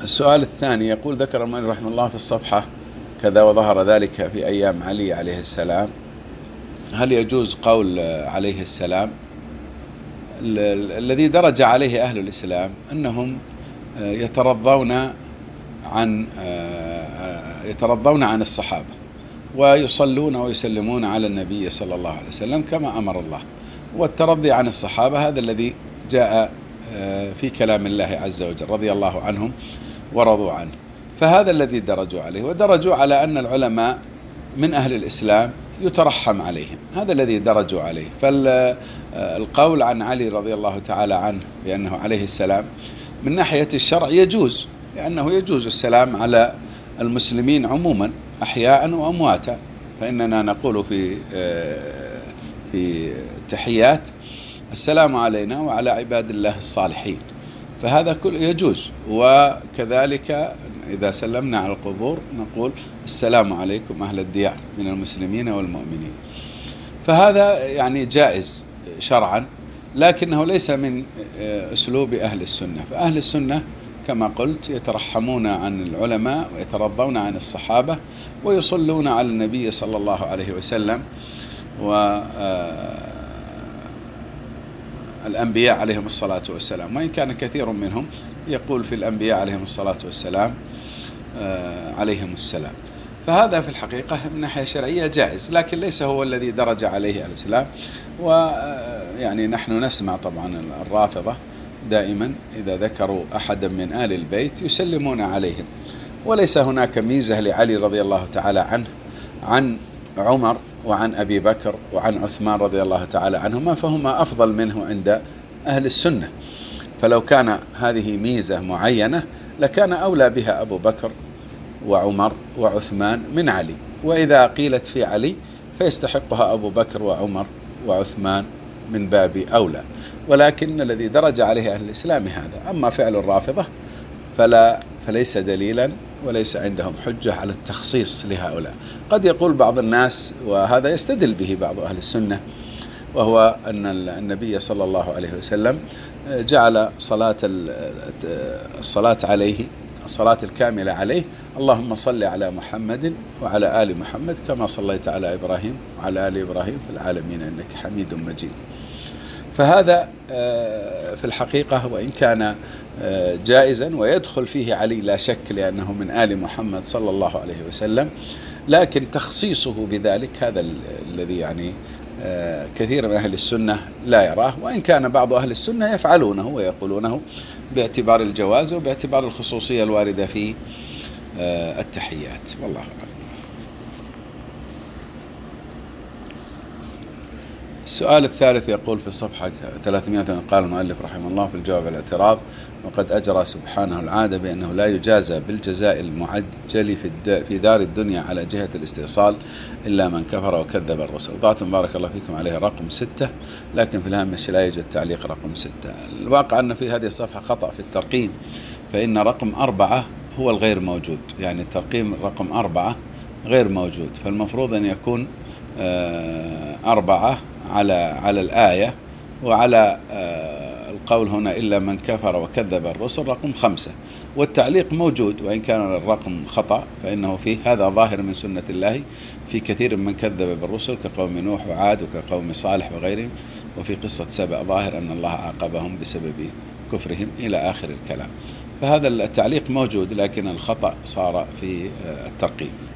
السؤال الثاني يقول: ذكر المؤلف رحمه الله في الصفحة كذا وظهر ذلك في أيام علي عليه السلام، هل يجوز قول عليه السلام؟ الذي درج عليه أهل الإسلام أنهم يترضون عن الصحابة ويصلون ويسلمون على النبي صلى الله عليه وسلم كما أمر الله، والترضي عن الصحابة هذا الذي جاء في كلام الله عز وجل، رضي الله عنهم ورضوا عنه، فهذا الذي درجوا عليه. ودرجوا على أن العلماء من أهل الإسلام يترحم عليهم، هذا الذي درجوا عليه. فالقول عن علي رضي الله تعالى عنه بأنه عليه السلام من ناحية الشرع يجوز، لأنه يجوز السلام على المسلمين عموما أحياء وأمواتا، فإننا نقول في تحيات: السلام علينا وعلى عباد الله الصالحين، فهذا كله يجوز. وكذلك إذا سلمنا على القبور نقول: السلام عليكم أهل الديار من المسلمين والمؤمنين، فهذا يعني جائز شرعا، لكنه ليس من أسلوب أهل السنة. فأهل السنة كما قلت يترحمون عن العلماء ويترضون عن الصحابة ويصلون على النبي صلى الله عليه وسلم والأنبياء عليهم الصلاة والسلام، وإن كان كثير منهم يقول في الأنبياء عليهم الصلاة والسلام عليهم السلام. فهذا في الحقيقة من ناحية شرعية جائز، لكن ليس هو الذي درج عليه الإسلام. ويعني نحن نسمع طبعا الرافضة دائما إذا ذكروا أحدا من آل البيت يسلمون عليهم، وليس هناك ميزة لعلي رضي الله تعالى عنه عن عمر وعن أبي بكر وعن عثمان رضي الله تعالى عنهما، فهما أفضل منه عند أهل السنة. فلو كان هذه ميزة معينة لكان أولى بها أبو بكر وعمر وعثمان من علي، وإذا قيلت في علي فيستحقها أبو بكر وعمر وعثمان من باب أولى. ولكن الذي درج عليه أهل الإسلام هذا. أما فعل الرافضة فليس دليلا وليس عندهم حجة على التخصيص لهؤلاء. قد يقول بعض الناس، وهذا يستدل به بعض أهل السنة، وهو أن النبي صلى الله عليه وسلم جعل الصلاة عليه، الصلاة الكاملة عليه: اللهم صل على محمد وعلى آل محمد كما صليت على إبراهيم وعلى آل إبراهيم في العالمين إنك حميد مجيد. فهذا في الحقيقة وإن كان جائزا ويدخل فيه علي لا شك، لأنه من آل محمد صلى الله عليه وسلم، لكن تخصيصه بذلك هذا الذي يعني كثير من أهل السنة لا يراه، وإن كان بعض أهل السنة يفعلونه ويقولونه باعتبار الجواز وباعتبار الخصوصية الواردة في التحيات، والله أعلم. السؤال الثالث يقول في الصفحة 300: قال المؤلف رحمه الله في الجواب الاعتراض: وقد أجرى سبحانه العادة بأنه لا يجازى بالجزاء المعجل في دار الدنيا على جهة الاستئصال إلا من كفر وكذب الرسل. ضعتم بارك الله فيكم عليه رقم 6، لكن في الهامش لا يوجد تعليق رقم 6. الواقع أن في هذه الصفحة خطأ في الترقيم، فإن رقم 4 هو الغير موجود، يعني الترقيم رقم 4 غير موجود، فالمفروض أن يكون 4 على الآية، وعلى القول هنا إلا من كفر وكذب الرسل رقم 5، والتعليق موجود وإن كان الرقم خطأ، فإنه فيه هذا ظاهر من سنة الله في كثير من كذب بالرسل كقوم نوح وعاد وكقوم صالح وغيرهم، وفي قصة سبأ ظاهر أن الله عاقبهم بسبب كفرهم إلى آخر الكلام. فهذا التعليق موجود، لكن الخطأ صار في الترقيم.